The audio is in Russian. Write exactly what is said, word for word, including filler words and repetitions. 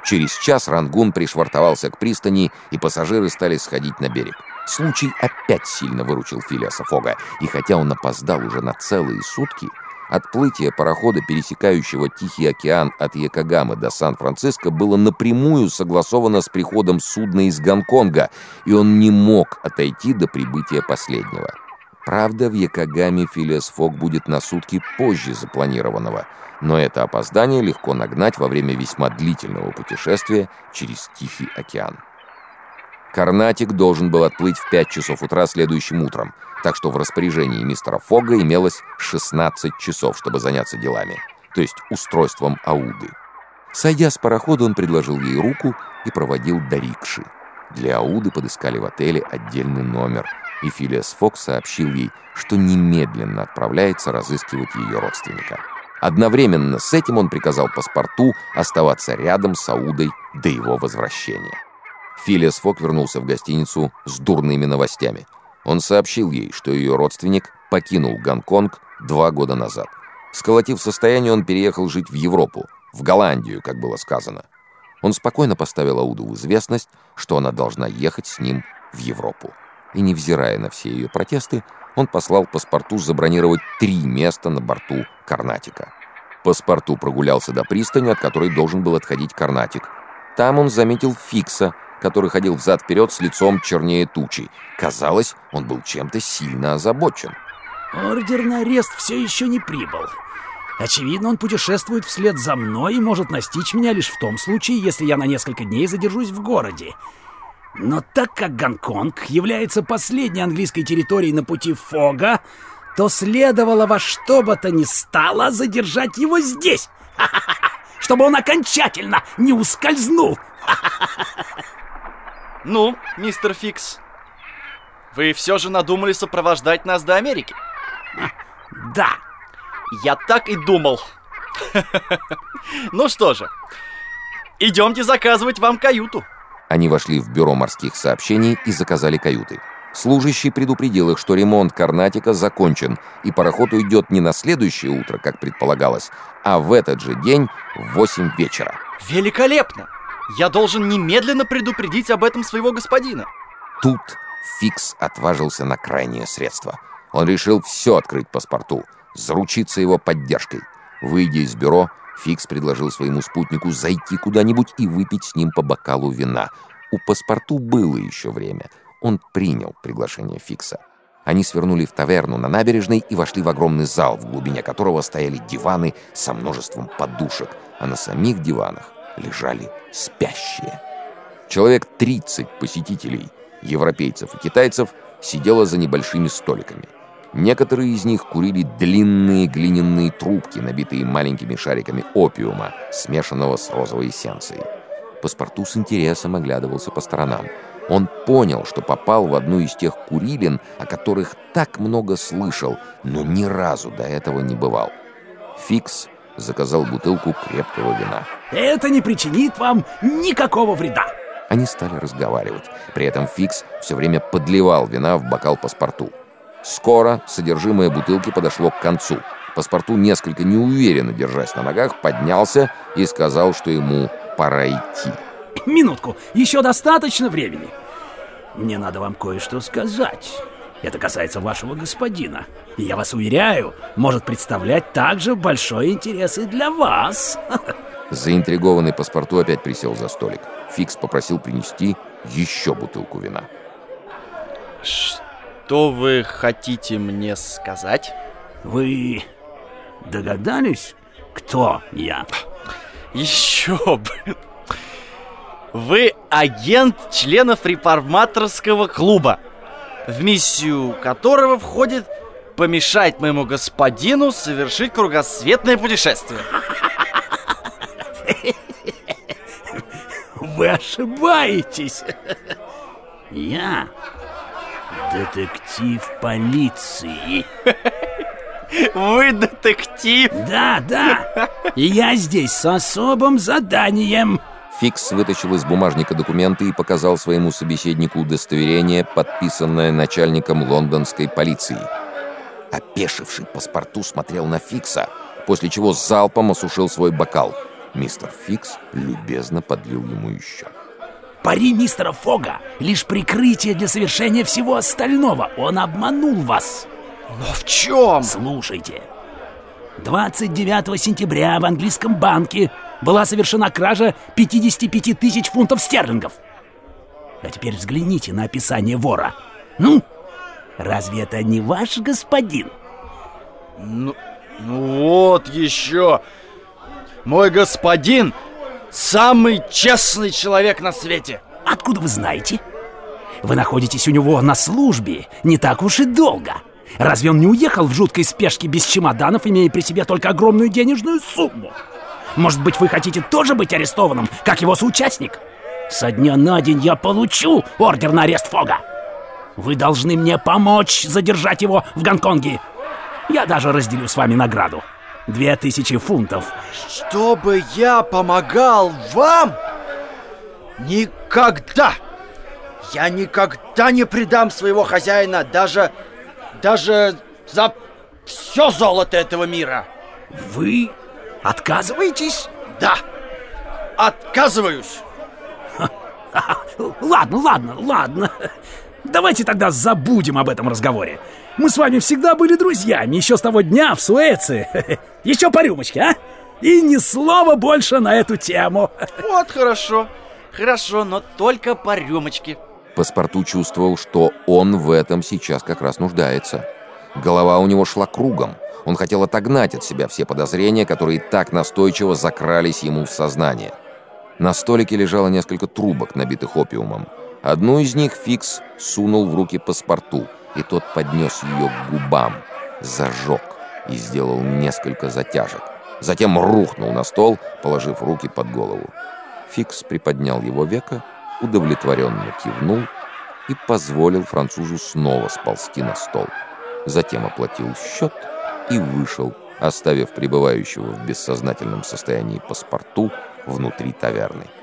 Через час Рангун пришвартовался к пристани, и пассажиры стали сходить на берег. Случай опять сильно выручил Филиаса Фога, и хотя он опоздал уже на целые сутки, отплытие парохода, пересекающего Тихий океан от Йокогамы до Сан-Франциско, было напрямую согласовано с приходом судна из Гонконга, и он не мог отойти до прибытия последнего. Правда, в Йокогаме Филиас Фог будет на сутки позже запланированного, но это опоздание легко нагнать во время весьма длительного путешествия через Тихий океан. Карнатик должен был отплыть в пять часов утра следующим утром, так что в распоряжении мистера Фога имелось шестнадцать часов, чтобы заняться делами, то есть устройством Ауды. Сойдя с парохода, он предложил ей руку и проводил до рикши. Для Ауды подыскали в отеле отдельный номер, и Филиас Фог сообщил ей, что немедленно отправляется разыскивать ее родственника. Одновременно с этим он приказал паспорту оставаться рядом с Аудой до его возвращения. Филиас Фог вернулся в гостиницу с дурными новостями. Он сообщил ей, что ее родственник покинул Гонконг два года назад. Сколотив состояние, он переехал жить в Европу, в Голландию, как было сказано. Он спокойно поставил Ауду в известность, что она должна ехать с ним в Европу. И, невзирая на все ее протесты, он послал паспорту забронировать три места на борту Карнатика. Паспорту прогулялся до пристани, от которой должен был отходить Карнатик. Там он заметил Фикса, который ходил взад-вперед с лицом чернее тучи. Казалось, он был чем-то сильно озабочен. Ордер на арест все еще не прибыл. Очевидно, он путешествует вслед за мной и может настичь меня лишь в том случае, если я на несколько дней задержусь в городе. Но так как Гонконг является последней английской территорией на пути Фога, то следовало во что бы то ни стало задержать его здесь, чтобы он окончательно не ускользнул. Ну, мистер Фикс, вы все же надумали сопровождать нас до Америки? Да. Я так и думал. Ну что же, идемте заказывать вам каюту. Они вошли в бюро морских сообщений и заказали каюты. Служащий предупредил их, что ремонт Карнатика закончен, и пароход уйдет не на следующее утро, как предполагалось, а в этот же день в восемь вечера. Великолепно! Я должен немедленно предупредить об этом своего господина. Тут Фикс отважился на крайнее средство. Он решил все открыть паспорту, заручиться его поддержкой. Выйдя из бюро, Фикс предложил своему спутнику зайти куда-нибудь и выпить с ним по бокалу вина. У паспорту было еще время. Он принял приглашение Фикса. Они свернули в таверну на набережной и вошли в огромный зал, в глубине которого стояли диваны со множеством подушек, а на самих диванах лежали спящие. Человек тридцать посетителей, европейцев и китайцев, сидело за небольшими столиками. Некоторые из них курили длинные глиняные трубки, набитые маленькими шариками опиума, смешанного с розовой эссенцией. Паспорту с интересом оглядывался по сторонам. Он понял, что попал в одну из тех курилин, о которых так много слышал, но ни разу до этого не бывал. Фикс заказал бутылку крепкого вина. Это не причинит вам никакого вреда. Они стали разговаривать. При этом Фикс все время подливал вина в бокал паспорту. Скоро содержимое бутылки подошло к концу. Паспорту, несколько неуверенно держась на ногах, поднялся и сказал, что ему пора идти. Минутку, еще достаточно времени. Мне надо вам кое-что сказать. Это касается вашего господина. И я вас уверяю, может представлять также большой интерес и для вас. Заинтригованный паспорту опять присел за столик. Фикс попросил принести еще бутылку вина. Что вы хотите мне сказать? Вы догадались, кто я? Еще бы! Вы агент членов реформаторского клуба, в миссию которого входит помешать моему господину совершить кругосветное путешествие. Вы ошибаетесь. Я детектив полиции. Вы детектив? Да, да. И я здесь с особым заданием. Фикс вытащил из бумажника документы и показал своему собеседнику удостоверение, подписанное начальником лондонской полиции. Опешивший паспорту смотрел на Фикса, после чего залпом осушил свой бокал. Мистер Фикс любезно подлил ему еще. Пари мистера Фога — лишь прикрытие для совершения всего остального. Он обманул вас. Но в чем? Слушайте. двадцать девятого сентября в английском банке была совершена кража пятьдесят пять тысяч фунтов стерлингов. А теперь взгляните на описание вора. Ну, разве это не ваш господин? Ну, ну вот еще. Мой господин самый честный человек на свете. Откуда вы знаете? Вы находитесь у него на службе не так уж и долго. Разве он не уехал в жуткой спешке без чемоданов, имея при себе только огромную денежную сумму? Может быть, вы хотите тоже быть арестованным, как его соучастник? Со дня на день я получу ордер на арест Фога. Вы должны мне помочь задержать его в Гонконге. Я даже разделю с вами награду. Две тысячи фунтов. Чтобы я помогал вам? Никогда! Я никогда не предам своего хозяина даже, даже за все золото этого мира. Вы отказываетесь? Да, отказываюсь. Ладно, ладно, ладно. Давайте тогда забудем об этом разговоре. Мы с вами всегда были друзьями, еще с того дня в Суэце. Еще по рюмочке, а? И ни слова больше на эту тему. Вот хорошо, хорошо, но только по рюмочке. Паспорту чувствовал, что он в этом сейчас как раз нуждается. Голова у него шла кругом. Он хотел отогнать от себя все подозрения, которые так настойчиво закрались ему в сознание. На столике лежало несколько трубок, набитых опиумом. Одну из них Фикс сунул в руки паспорту, и тот поднес ее к губам, зажег и сделал несколько затяжек. Затем рухнул на стол, положив руки под голову. Фикс приподнял его веко, удовлетворенно кивнул и позволил французу снова сползти на стол. Затем оплатил счет и вышел, оставив пребывающего в бессознательном состоянии паспорту внутри таверны.